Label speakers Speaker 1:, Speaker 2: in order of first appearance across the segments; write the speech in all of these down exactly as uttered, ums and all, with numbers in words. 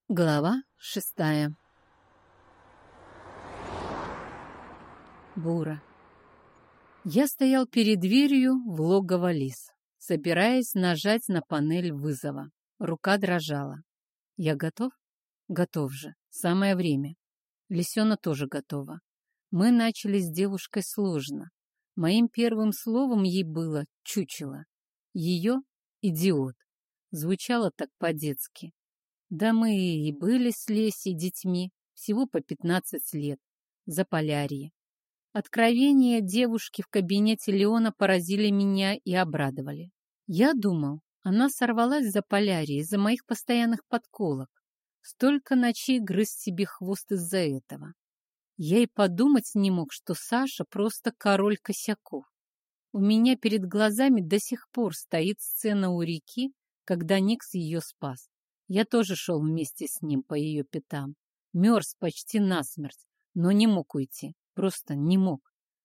Speaker 1: Глава шестая. Бура. Я стоял перед дверью в логово лис, собираясь нажать на панель вызова. Рука дрожала. Я готов? Готов же. Самое время. Лисёна тоже готова. Мы начали с девушкой сложно. Моим первым словом ей было «чучело». Ее «идиот». Звучало так по-детски. Да мы и были с Лесей детьми, всего по пятнадцать лет, Заполярье. Откровения девушки в кабинете Леона поразили меня и обрадовали. Я думал, она сорвалась в Заполярье из-за моих постоянных подколок. Столько ночей грыз себе хвост из-за этого. Я и подумать не мог, что Саша просто король косяков. У меня перед глазами до сих пор стоит сцена у реки, когда Никс ее спас. Я тоже шел вместе с ним по ее пятам. Мерз почти насмерть, но не мог уйти. Просто не мог.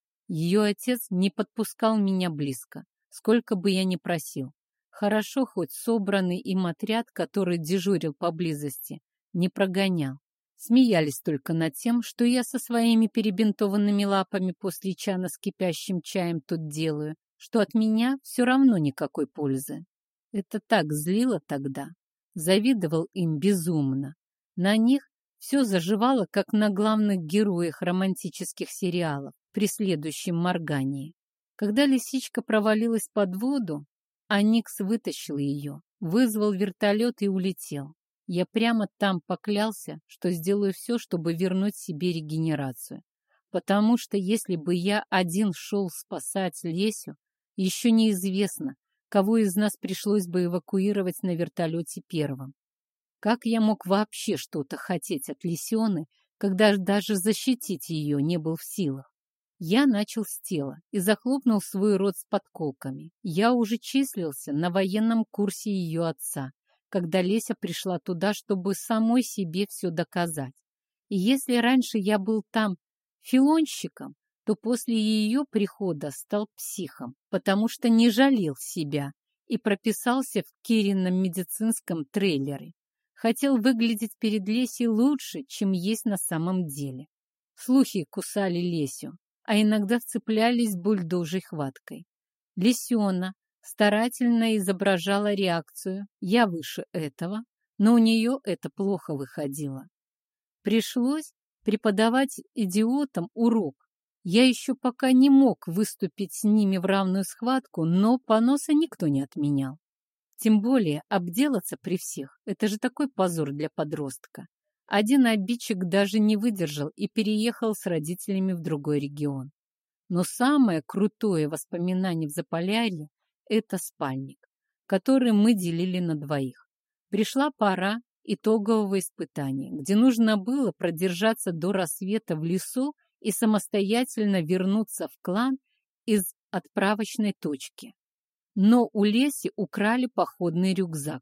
Speaker 1: Ее отец не подпускал меня близко, сколько бы я ни просил. Хорошо, хоть собранный им отряд, который дежурил поблизости, не прогонял. Смеялись только над тем, что я со своими перебинтованными лапами после чана с кипящим чаем тут делаю, что от меня все равно никакой пользы. Это так злило тогда. Завидовал им безумно. На них все заживало, как на главных героях романтических сериалов при следующем моргании. Когда лисичка провалилась под воду, а Никс вытащил ее, вызвал вертолет и улетел. Я прямо там поклялся, что сделаю все, чтобы вернуть себе регенерацию. Потому что если бы я один шел спасать Лесю, еще неизвестно, кого из нас пришлось бы эвакуировать на вертолете первым. Как я мог вообще что-то хотеть от Лисёны, когда даже защитить ее не был в силах? Я начал с тела и захлопнул свой рот с подколками. Я уже числился на военном курсе ее отца, когда Леся пришла туда, чтобы самой себе все доказать. И если раньше я был там филонщиком, то после ее прихода стал психом, потому что не жалел себя и прописался в Кирином медицинском трейлере. Хотел выглядеть перед Лесей лучше, чем есть на самом деле. Слухи кусали Лесю, а иногда вцеплялись бульдожьей хваткой. Лисёна старательно изображала реакцию «я выше этого», но у нее это плохо выходило. Пришлось преподавать идиотам урок. Я еще пока не мог выступить с ними в равную схватку, но поноса никто не отменял. Тем более обделаться при всех – это же такой позор для подростка. Один обидчик даже не выдержал и переехал с родителями в другой регион. Но самое крутое воспоминание в Заполярье – это спальник, который мы делили на двоих. Пришла пора итогового испытания, где нужно было продержаться до рассвета в лесу и самостоятельно вернуться в клан из отправочной точки. Но у Леси украли походный рюкзак.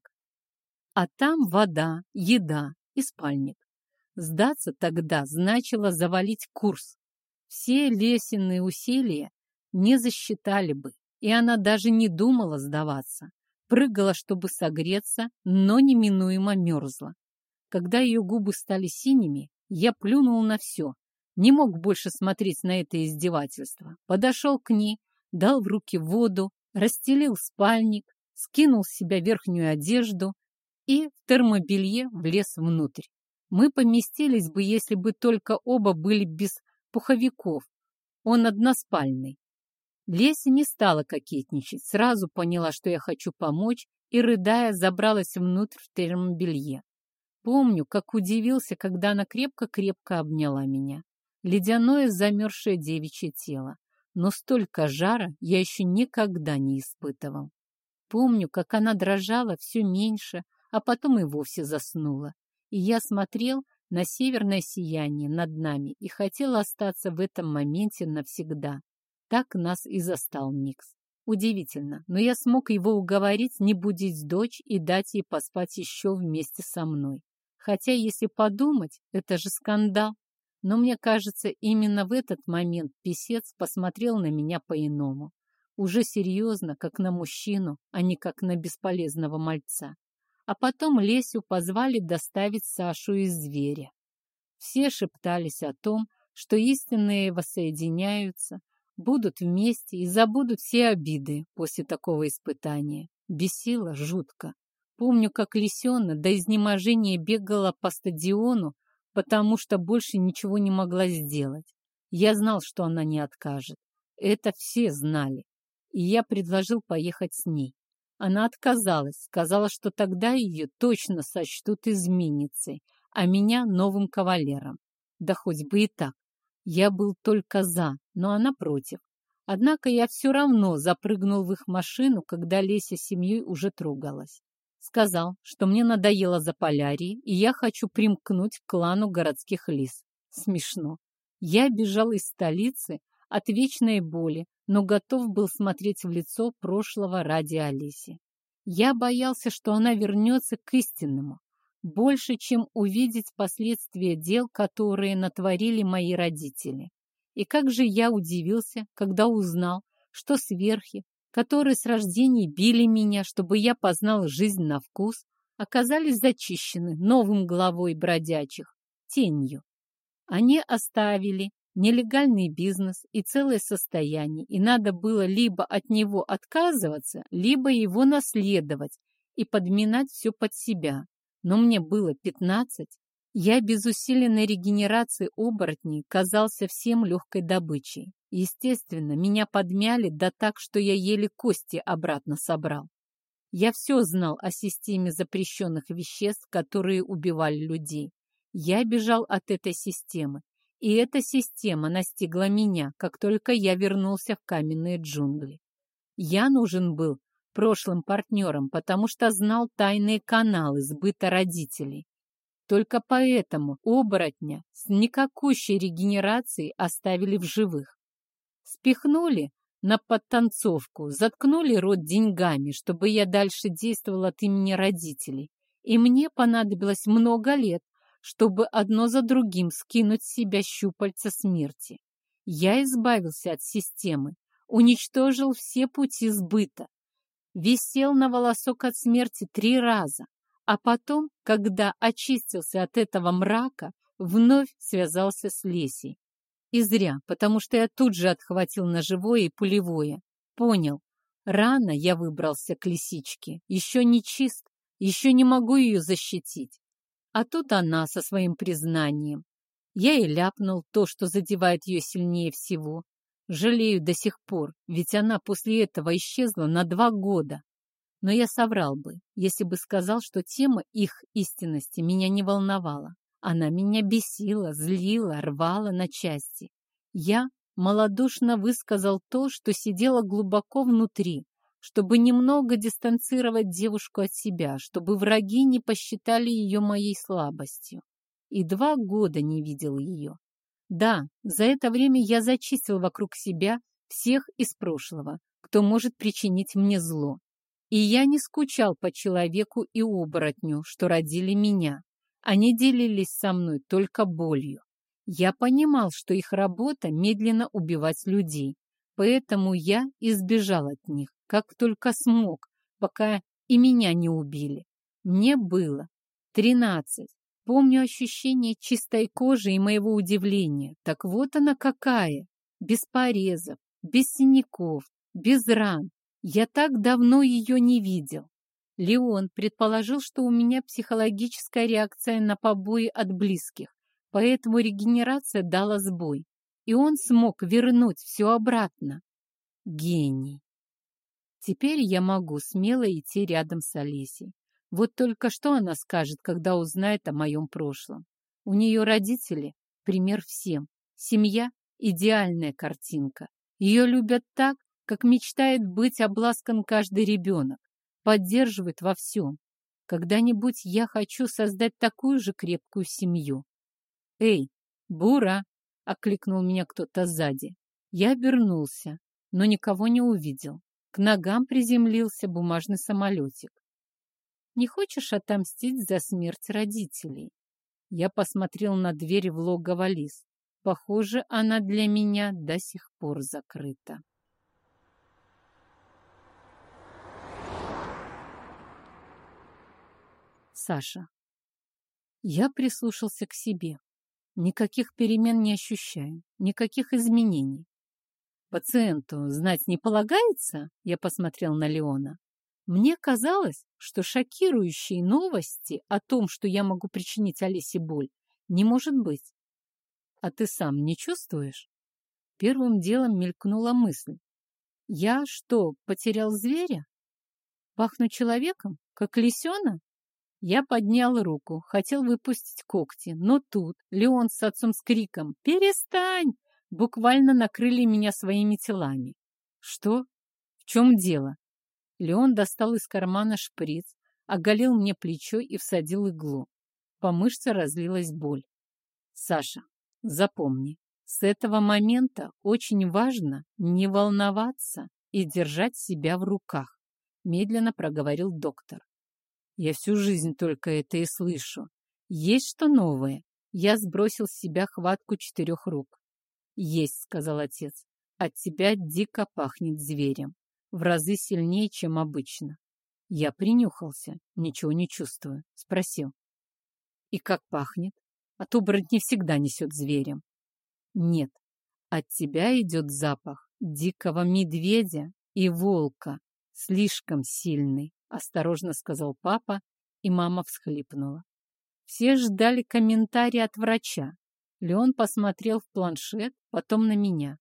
Speaker 1: А там вода, еда и спальник. Сдаться тогда значило завалить курс. Все Лесины усилия не засчитали бы, и она даже не думала сдаваться. Прыгала, чтобы согреться, но неминуемо мерзла. Когда ее губы стали синими, я плюнул на все. Не мог больше смотреть на это издевательство. Подошел к ней, дал в руки воду, расстелил спальник, скинул с себя верхнюю одежду и в термобелье влез внутрь. Мы поместились бы, если бы только оба были без пуховиков. Он односпальный. Леся не стала кокетничать, сразу поняла, что я хочу помочь, и, рыдая, забралась внутрь в термобелье. Помню, как удивился, когда она крепко-крепко обняла меня. Ледяное замерзшее девичье тело. Но столько жара я еще никогда не испытывал. Помню, как она дрожала все меньше, а потом и вовсе заснула. И я смотрел на северное сияние над нами и хотел остаться в этом моменте навсегда. Так нас и застал Никс. Удивительно, но я смог его уговорить не будить дочь и дать ей поспать еще вместе со мной. Хотя, если подумать, это же скандал. Но мне кажется, именно в этот момент писец посмотрел на меня по-иному. Уже серьезно, как на мужчину, а не как на бесполезного мальца. А потом Лесю позвали доставить Сашу из зверя. Все шептались о том, что истинные воссоединяются, будут вместе и забудут все обиды после такого испытания. Бесило жутко. Помню, как Лисёна до изнеможения бегала по стадиону, потому что больше ничего не могла сделать. Я знал, что она не откажет. Это все знали. И я предложил поехать с ней. Она отказалась, сказала, что тогда ее точно сочтут изменницей, а меня новым кавалером. Да хоть бы и так. Я был только за, но она против. Однако я все равно запрыгнул в их машину, когда Леся с семьей уже трогалась. Сказал, что мне надоело Заполярье, и я хочу примкнуть к клану городских лис. Смешно. Я бежал из столицы от вечной боли, но готов был смотреть в лицо прошлого ради Олеси. Я боялся, что она вернется к истинному, больше, чем увидеть последствия дел, которые натворили мои родители. И как же я удивился, когда узнал, что сверхи, которые с рождения били меня, чтобы я познал жизнь на вкус, оказались зачищены новым главой бродячих, тенью. Они оставили нелегальный бизнес и целое состояние, и надо было либо от него отказываться, либо его наследовать и подминать все под себя. Но мне было пятнадцать. Я без усиленной регенерации оборотней казался всем легкой добычей. Естественно, меня подмяли, да так, что я еле кости обратно собрал. Я все знал о системе запрещенных веществ, которые убивали людей. Я бежал от этой системы, и эта система настигла меня, как только я вернулся в каменные джунгли. Я нужен был прошлым партнерам, потому что знал тайные каналы сбыта родителей. Только поэтому оборотня с никакущей регенерацией оставили в живых. Спихнули на подтанцовку, заткнули рот деньгами, чтобы я дальше действовал от имени родителей. И мне понадобилось много лет, чтобы одно за другим скинуть с себя щупальца смерти. Я избавился от системы, уничтожил все пути сбыта, висел на волосок от смерти три раза, а потом, когда очистился от этого мрака, вновь связался с Лесей. И зря, потому что я тут же отхватил ножевое и пулевое. Понял, рано я выбрался к лисичке, еще не чист, еще не могу ее защитить. А тут она со своим признанием. Я и ляпнул то, что задевает ее сильнее всего. Жалею до сих пор, ведь она после этого исчезла на два года. Но я соврал бы, если бы сказал, что тема их истинности меня не волновала. Она меня бесила, злила, рвала на части. Я малодушно высказал то, что сидело глубоко внутри, чтобы немного дистанцировать девушку от себя, чтобы враги не посчитали ее моей слабостью. И два года не видел ее. Да, за это время я зачистил вокруг себя всех из прошлого, кто может причинить мне зло. И я не скучал по человеку и оборотню, что родили меня. Они делились со мной только болью. Я понимал, что их работа медленно убивать людей, поэтому я избежал от них, как только смог, пока и меня не убили. Мне было тринадцать. Помню ощущение чистой кожи и моего удивления. Так вот она какая! Без порезов, без синяков, без ран. Я так давно ее не видел. Леон предположил, что у меня психологическая реакция на побои от близких, поэтому регенерация дала сбой, и он смог вернуть все обратно. Гений! Теперь я могу смело идти рядом с Олесей. Вот только что она скажет, когда узнает о моем прошлом. У нее родители — пример всем. Семья — идеальная картинка. Ее любят так, как мечтает быть обласкан каждый ребенок. Поддерживает во всем. Когда-нибудь я хочу создать такую же крепкую семью. «Эй, Бура!» — окликнул меня кто-то сзади. Я обернулся, но никого не увидел. К ногам приземлился бумажный самолетик. «Не хочешь отомстить за смерть родителей?» Я посмотрел на дверь в логово лис. Похоже, она для меня до сих пор закрыта. Саша. Я прислушался к себе. Никаких перемен не ощущаю, никаких изменений. Пациенту знать не полагается? Я посмотрел на Леона. Мне казалось, что шокирующие новости о том, что я могу причинить Алисе боль, не может быть. А ты сам не чувствуешь? Первым делом мелькнула мысль. Я что, потерял зверя? Пахну человеком, как лисенок? Я поднял руку, хотел выпустить когти, но тут Леон с отцом с криком «Перестань!» буквально накрыли меня своими телами. Что? В чем дело? Леон достал из кармана шприц, оголил мне плечо и всадил иглу. По мышце разлилась боль. Саша, запомни, с этого момента очень важно не волноваться и держать себя в руках, медленно проговорил доктор. Я всю жизнь только это и слышу. Есть что новое? Я сбросил с себя хватку четырех рук. Есть, сказал отец. От тебя дико пахнет зверем. В разы сильнее, чем обычно. Я принюхался, ничего не чувствую. Спросил. И как пахнет? От оборотней всегда несет зверем. Нет, от тебя идет запах дикого медведя и волка. Слишком сильный. Осторожно сказал папа, и мама всхлипнула. Все ждали комментария от врача. Леон посмотрел в планшет, потом на меня.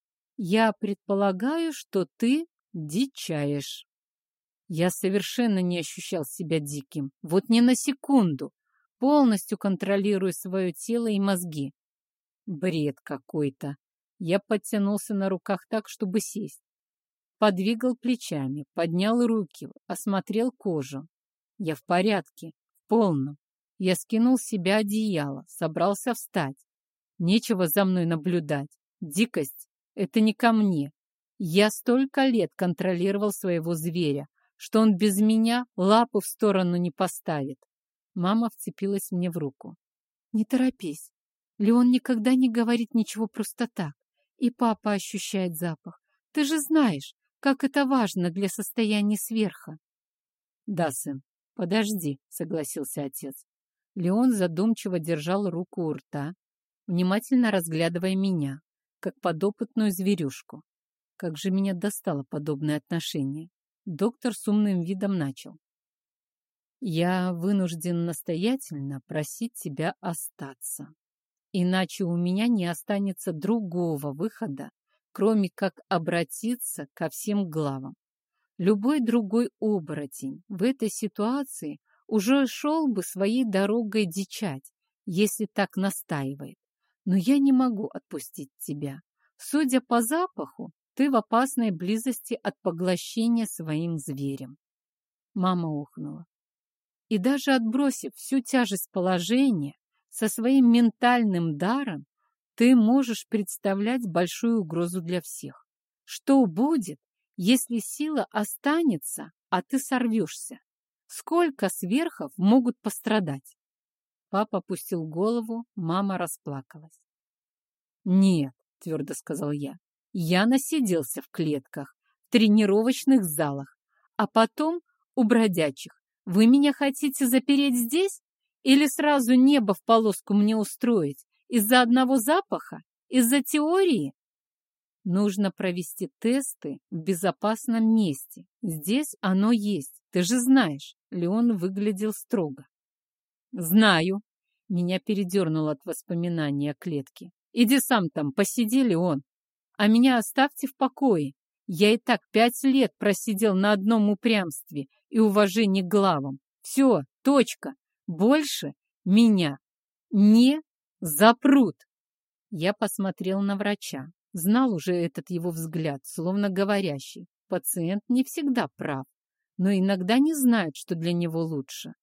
Speaker 1: Я предполагаю, что ты дичаешь. Я совершенно не ощущал себя диким. Вот ни на секунду. Полностью контролирую свое тело и мозги. Бред какой-то. Я подтянулся на руках так, чтобы сесть. Подвигал плечами, поднял руки, осмотрел кожу. Я в порядке, в полном. Я скинул с себя одеяло, собрался встать. Нечего за мной наблюдать. Дикость — это не ко мне. Я столько лет контролировал своего зверя, что он без меня лапу в сторону не поставит. Мама вцепилась мне в руку. Не торопись. Леон никогда не говорит ничего просто так. И папа ощущает запах. Ты же знаешь, как это важно для состояния сверха. Да, сын, подожди, согласился отец. Леон задумчиво держал руку у рта, внимательно разглядывая меня, как подопытную зверюшку. Как же меня достало подобное отношение. Доктор с умным видом начал. Я вынужден настоятельно просить тебя остаться. Иначе у меня не останется другого выхода, кроме как обратиться ко всем главам. Любой другой оборотень в этой ситуации уже шел бы своей дорогой дичать, если так настаивает. Но я не могу отпустить тебя. Судя по запаху, ты в опасной близости от поглощения своим зверем. Мама ухнула. И даже отбросив всю тяжесть положения, со своим ментальным даром ты можешь представлять большую угрозу для всех. Что будет, если сила останется, а ты сорвешься? Сколько сверхов могут пострадать? Папа опустил голову, мама расплакалась. Нет, твердо сказал я, я насиделся в клетках, в тренировочных залах, а потом у бродячих. Вы меня хотите запереть здесь? Или сразу небо в полоску мне устроить? Из-за одного запаха? Из-за теории? Нужно провести тесты в безопасном месте. Здесь оно есть. Ты же знаешь. Леон выглядел строго. Знаю. Меня передернуло от воспоминания о клетке. Иди сам там, посиди, Леон. А меня оставьте в покое. Я и так пять лет просидел на одном упрямстве и уважении к главам. Все, точка. Больше меня не запрут. Я посмотрел на врача. Знал уже этот его взгляд, словно говорящий. Пациент не всегда прав, но иногда не знает, что для него лучше.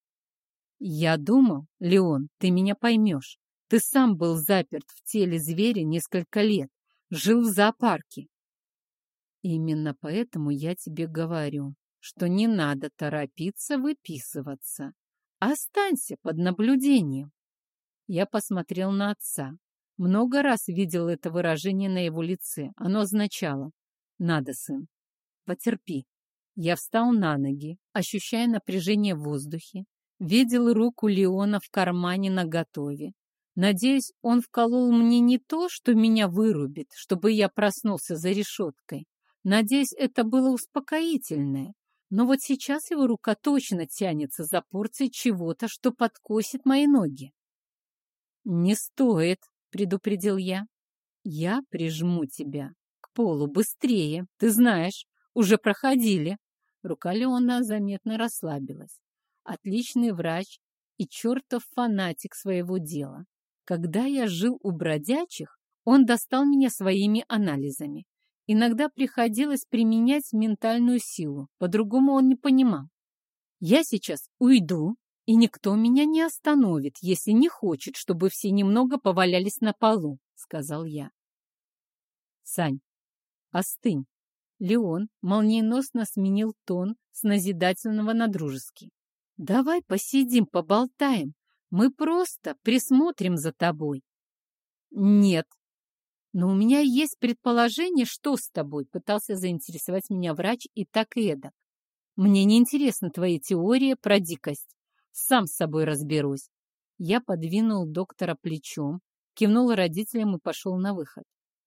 Speaker 1: Я думал, Леон, ты меня поймешь. Ты сам был заперт в теле зверя несколько лет, жил в зоопарке. Именно поэтому я тебе говорю, что не надо торопиться выписываться. Останься под наблюдением. Я посмотрел на отца. Много раз видел это выражение на его лице. Оно означало: надо, сын, потерпи. Я встал на ноги, ощущая напряжение в воздухе, Видел руку Леона в кармане наготове. Надеюсь, он вколол мне не то, что меня вырубит, чтобы я проснулся за решеткой. Надеюсь, это было успокоительное. Но вот сейчас его рука точно тянется за порцией чего-то, что подкосит мои ноги. «Не стоит», — предупредил я. «Я прижму тебя к полу быстрее. Ты знаешь, уже проходили». Рука Леона заметно расслабилась. Отличный врач и чертов фанатик своего дела. Когда я жил у бродячих, он достал меня своими анализами. Иногда приходилось применять ментальную силу, по-другому он не понимал. Я сейчас уйду, и никто меня не остановит, если не хочет, чтобы все немного повалялись на полу, сказал я. Сань, остынь. Леон молниеносно сменил тон с назидательного на дружеский. Давай посидим, поболтаем. Мы просто присмотрим за тобой. Нет. Но у меня есть предположение, что с тобой, пытался заинтересовать меня врач и так и эдак. Мне не интересна твоя теория про дикость. Сам с собой разберусь. Я подвинул доктора плечом, кивнул родителям и пошел на выход.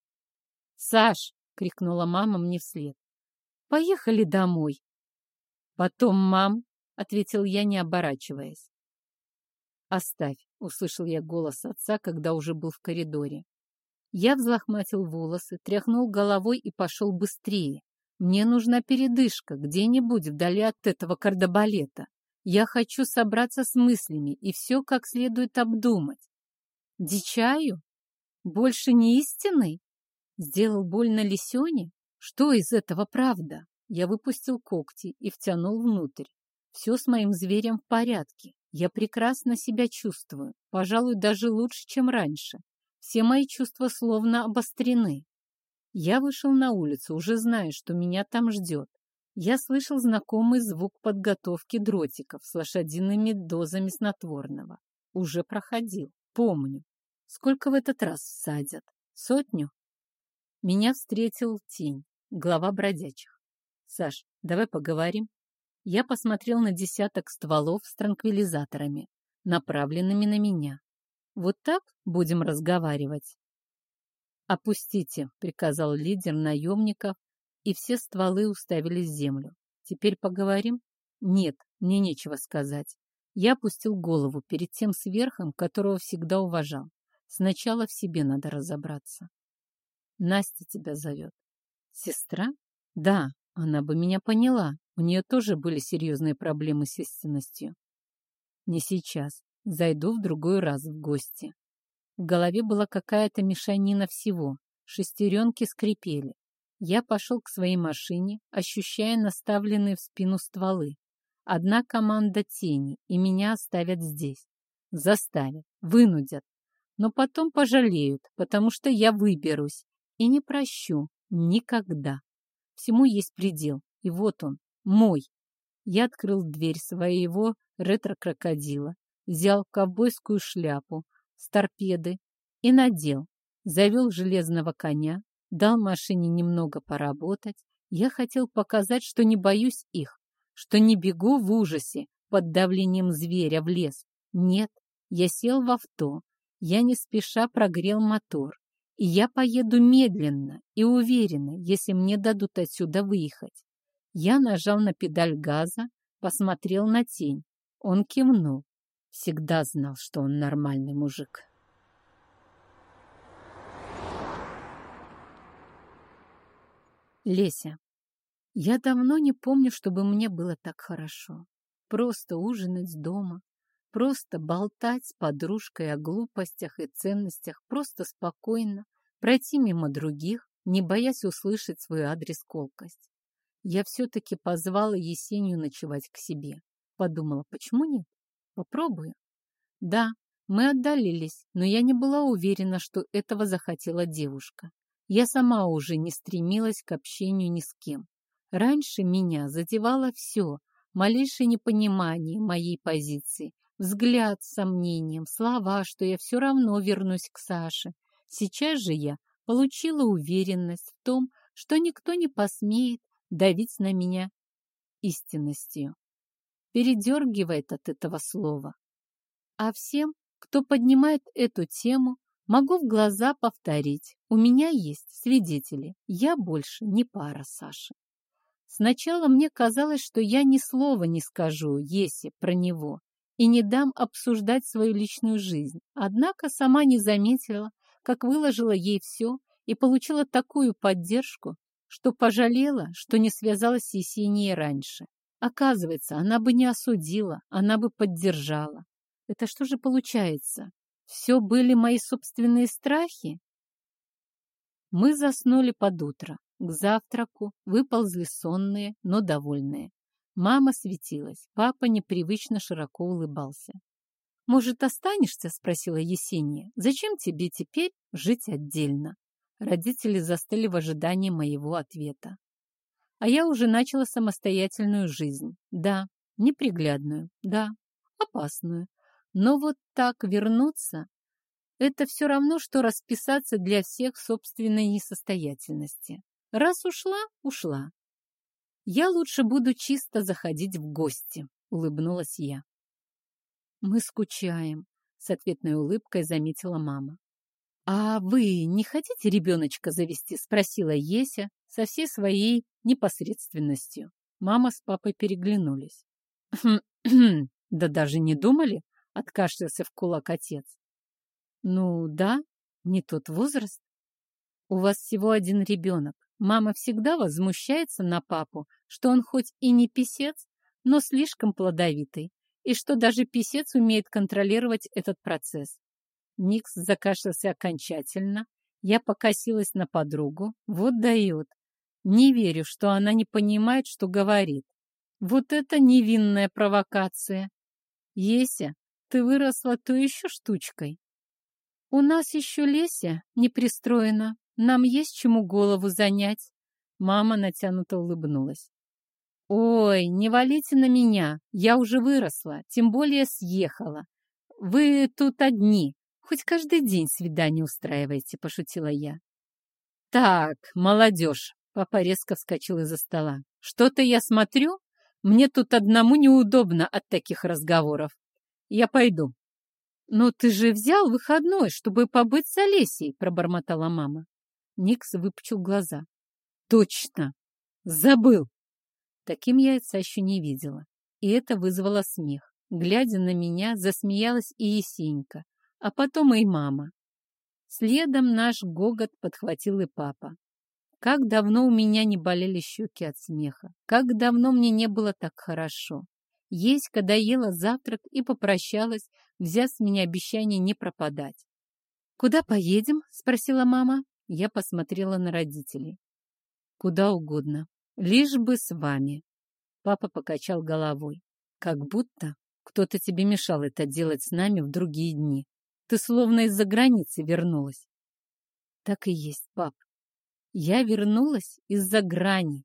Speaker 1: «Саш!» — крикнула мама мне вслед. «Поехали домой!» «Потом, мам!» — ответил я, не оборачиваясь. «Оставь!» — услышал я голос отца, когда уже был в коридоре. Я взлохматил волосы, тряхнул головой и пошел быстрее. Мне нужна передышка где-нибудь вдали от этого кардебалета. Я хочу собраться с мыслями и все как следует обдумать. Дичаю? Больше не истинный? Сделал больно Лисёне? Что из этого правда? Я выпустил когти и втянул внутрь. Все с моим зверем в порядке. Я прекрасно себя чувствую, пожалуй, даже лучше, чем раньше. Все мои чувства словно обострены. Я вышел на улицу, уже зная, что меня там ждет. Я слышал знакомый звук подготовки дротиков с лошадиными дозами снотворного. Уже проходил, помню. Сколько в этот раз всадят? Сотню? Меня встретил тень, глава бродячих. Саш, давай поговорим. Я посмотрел на десяток стволов с транквилизаторами, направленными на меня. Вот так будем разговаривать? «Опустите», — приказал лидер наемников, и все стволы уставились в землю. «Теперь поговорим?» «Нет, мне нечего сказать». Я опустил голову перед тем сверхом, которого всегда уважал. Сначала в себе надо разобраться. «Настя тебя зовет». «Сестра?» «Да, она бы меня поняла. У нее тоже были серьезные проблемы с истинностью». «Не сейчас. Зайду в другой раз в гости». В голове была какая-то мешанина всего. Шестеренки скрипели. Я пошел к своей машине, ощущая наставленные в спину стволы. Одна команда тени, и меня оставят здесь. Заставят, вынудят. Но потом пожалеют, потому что я выберусь. И не прощу. Никогда. Всему есть предел. И вот он, мой. Я открыл дверь своего ретро-крокодила, взял ковбойскую шляпу с торпеды и надел. Завел железного коня, дал машине немного поработать. Я хотел показать, что не боюсь их, что не бегу в ужасе под давлением зверя в лес. Нет, я сел в авто, я не спеша прогрел мотор, и я поеду медленно и уверенно, если мне дадут отсюда выехать. Я нажал на педаль газа, посмотрел на тень. Он кивнул. Всегда знал, что он нормальный мужик. Леся. Я давно не помню, чтобы мне было так хорошо. Просто ужинать дома, просто болтать с подружкой о глупостях и ценностях, просто спокойно пройти мимо других, не боясь услышать свой адрес колкость. Я все-таки позвала Есению ночевать к себе. Подумала, почему нет? Попробую. Да, мы отдалились, но я не была уверена, что этого захотела девушка. Я сама уже не стремилась к общению ни с кем. Раньше меня задевало все, малейшее непонимание моей позиции, взгляд с сомнением, слова, что я все равно вернусь к Саше. Сейчас же я получила уверенность в том, что никто не посмеет давить на меня истинностью. передергивает от этого слова. А всем, кто поднимает эту тему, могу в глаза повторить. У меня есть свидетели. Я больше не пара Саши. Сначала мне казалось, что я ни слова не скажу Есе про него и не дам обсуждать свою личную жизнь. Однако сама не заметила, как выложила ей все и получила такую поддержку, что пожалела, что не связалась с Есенией раньше. Оказывается, она бы не осудила, она бы поддержала. Это что же получается? Все были мои собственные страхи? Мы заснули под утро. К завтраку выползли сонные, но довольные. Мама светилась, папа непривычно широко улыбался. «Может, останешься?» — спросила Есения. «Зачем тебе теперь жить отдельно?» Родители застыли в ожидании моего ответа. А я уже начала самостоятельную жизнь. Да, неприглядную, да, опасную. Но вот так вернуться — это все равно, что расписаться для всех в собственной несостоятельности. Раз ушла, ушла. Я лучше буду чисто заходить в гости, улыбнулась я. Мы скучаем, с ответной улыбкой заметила мама. А вы не хотите ребеночка завести? Спросила Еся со всей своей непосредственностью. Мама с папой переглянулись. Да даже не думали, откашлялся в кулак отец. Ну да, не тот возраст. У вас всего один ребенок. Мама всегда возмущается на папу, что он хоть и не писец, но слишком плодовитый, и что даже писец умеет контролировать этот процесс. Никс закашлялся окончательно. Я покосилась на подругу. Вот дает. Не верю, что она не понимает, что говорит. Вот это невинная провокация. Еся, ты выросла то еще штучкой. У нас еще Леся не пристроена. Нам есть чему голову занять. Мама натянуто улыбнулась. Ой, не валите на меня. Я уже выросла, тем более съехала. Вы тут одни. Хоть каждый день свидание устраиваете, пошутила я. Так, молодежь. Папа резко вскочил из-за стола. Что-то я смотрю, мне тут одному неудобно от таких разговоров. Я пойду. «Но ты же взял выходной, чтобы побыть с Олесей», — пробормотала мама. Никс выпучил глаза. «Точно! Забыл!» Таким я отца еще не видела, и это вызвало смех. Глядя на меня, засмеялась и Есенька, а потом и мама. Следом наш гогот подхватил и папа. Как давно у меня не болели щеки от смеха, как давно мне не было так хорошо. Еська доела завтрак и попрощалась, взяв с меня обещание не пропадать. «Куда поедем?» — спросила мама. Я посмотрела на родителей. «Куда угодно, лишь бы с вами». Папа покачал головой. «Как будто кто-то тебе мешал это делать с нами в другие дни. Ты словно из-за границы вернулась». «Так и есть, пап. Я вернулась из-за грани».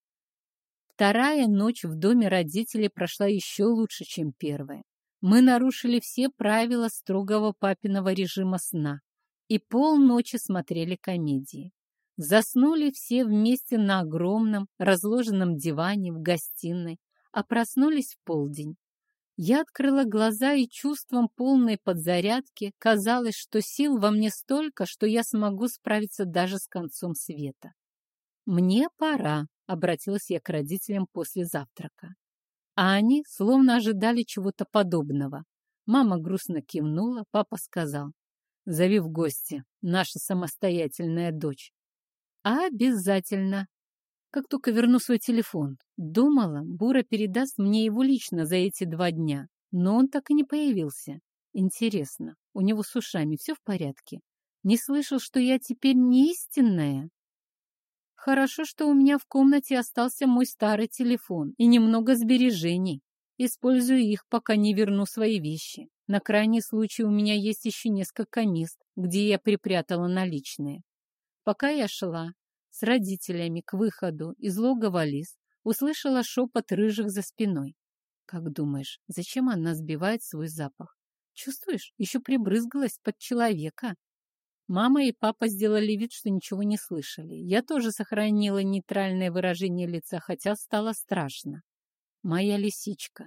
Speaker 1: Вторая ночь в доме родителей прошла еще лучше, чем первая. Мы нарушили все правила строгого папиного режима сна и полночи смотрели комедии. Заснули все вместе на огромном разложенном диване в гостиной, а проснулись в полдень. Я открыла глаза, и чувством полной подзарядки казалось, что сил во мне столько, что я смогу справиться даже с концом света. «Мне пора», — обратилась я к родителям после завтрака. А они словно ожидали чего-то подобного. Мама грустно кивнула, папа сказал: «Зови в гости, наша самостоятельная дочь». «Обязательно. Как только верну свой телефон». Думала, Бура передаст мне его лично за эти два дня, но он так и не появился. Интересно, у него с ушами все в порядке? Не слышал, что я теперь не истинная? Хорошо, что у меня в комнате остался мой старый телефон и немного сбережений. Использую их, пока не верну свои вещи. На крайний случай у меня есть еще несколько мест, где я припрятала наличные. Пока я шла с родителями к выходу из логова лис, услышала шепот рыжих за спиной. Как думаешь, зачем она сбивает свой запах? Чувствуешь, еще прибрызгалась под человека. Мама и папа сделали вид, что ничего не слышали. Я тоже сохранила нейтральное выражение лица, хотя стало страшно. Моя лисичка.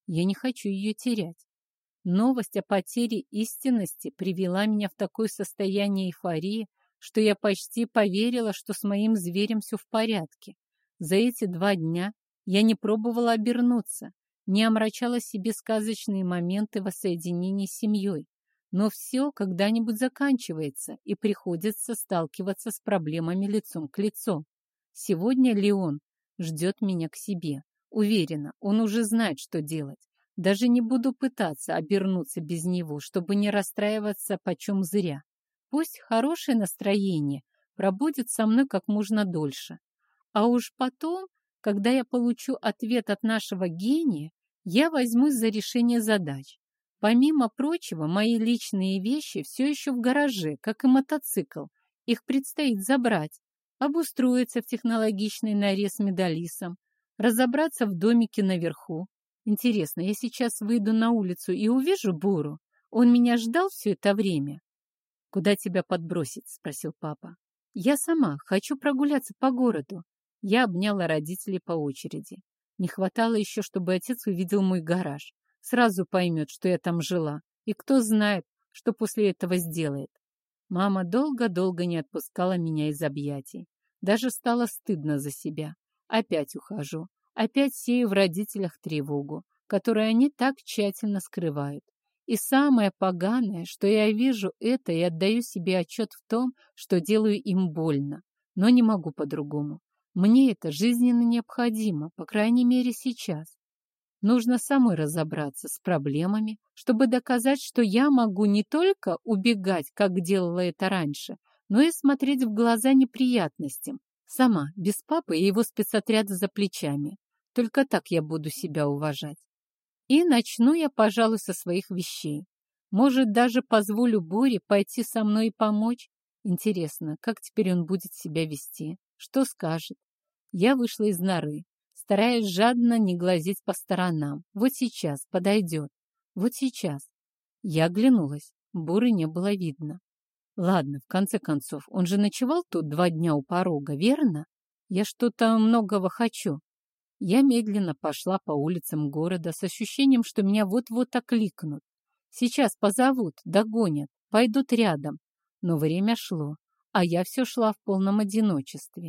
Speaker 1: Я не хочу ее терять. Новость о потере истинности привела меня в такое состояние эйфории, что я почти поверила, что с моим зверем все в порядке. За эти два дня я не пробовала обернуться, не омрачала себе сказочные моменты воссоединения с семьей. Но все когда-нибудь заканчивается, и приходится сталкиваться с проблемами лицом к лицу. Сегодня Леон ждет меня к себе. Уверена, он уже знает, что делать. Даже не буду пытаться обернуться без него, чтобы не расстраиваться почем зря. Пусть хорошее настроение пробудет со мной как можно дольше. А уж потом, когда я получу ответ от нашего гения, я возьмусь за решение задач. Помимо прочего, мои личные вещи все еще в гараже, как и мотоцикл. Их предстоит забрать, обустроиться в технологичной норе с медалисом, разобраться в домике наверху. Интересно, я сейчас выйду на улицу и увижу Буру? Он меня ждал все это время? «Куда тебя подбросить?» — спросил папа. «Я сама. Хочу прогуляться по городу». Я обняла родителей по очереди. Не хватало еще, чтобы отец увидел мой гараж. Сразу поймет, что я там жила. И кто знает, что после этого сделает. Мама долго-долго не отпускала меня из объятий. Даже стало стыдно за себя. Опять ухожу. Опять сею в родителях тревогу, которую они так тщательно скрывают. И самое поганое, что я вижу это и отдаю себе отчет в том, что делаю им больно. Но не могу по-другому. Мне это жизненно необходимо, по крайней мере сейчас. Нужно самой разобраться с проблемами, чтобы доказать, что я могу не только убегать, как делала это раньше, но и смотреть в глаза неприятностям. Сама, без папы и его спецотряда за плечами. Только так я буду себя уважать. И начну я, пожалуй, со своих вещей. Может, даже позволю Боре пойти со мной и помочь? Интересно, как теперь он будет себя вести? Что скажет? Я вышла из норы, стараясь жадно не глазеть по сторонам. Вот сейчас подойдет. Вот сейчас. Я оглянулась. Буры не было видно. Ладно, в конце концов, он же ночевал тут два дня у порога, верно? Я что-то многого хочу. Я медленно пошла по улицам города с ощущением, что меня вот-вот окликнут. Сейчас позовут, догонят, пойдут рядом. Но время шло, а я все шла в полном одиночестве.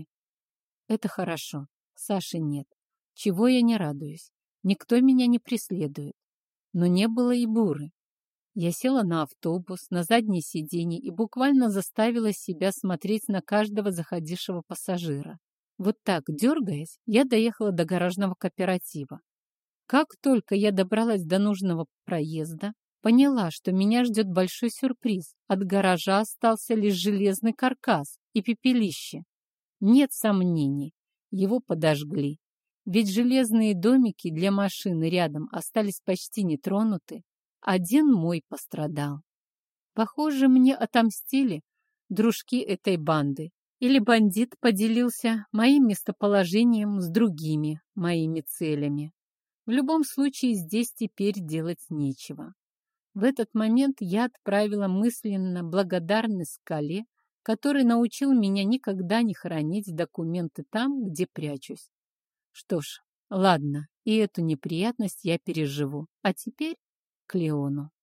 Speaker 1: Это хорошо. Саши нет. Чего я не радуюсь. Никто меня не преследует. Но не было и Буры. Я села на автобус, на заднее сиденье и буквально заставила себя смотреть на каждого заходившего пассажира. Вот так, дергаясь, я доехала до гаражного кооператива. Как только я добралась до нужного проезда, поняла, что меня ждет большой сюрприз. От гаража остался лишь железный каркас и пепелище. Нет сомнений, его подожгли. Ведь железные домики для машины рядом остались почти нетронуты. Один мой пострадал. Похоже, мне отомстили дружки этой банды. Или бандит поделился моим местоположением с другими моими целями. В любом случае здесь теперь делать нечего. В этот момент я отправила мысленно благодарность скале, который научил меня никогда не хранить документы там, где прячусь. Что ж, ладно, и эту неприятность я переживу. А теперь к Леону.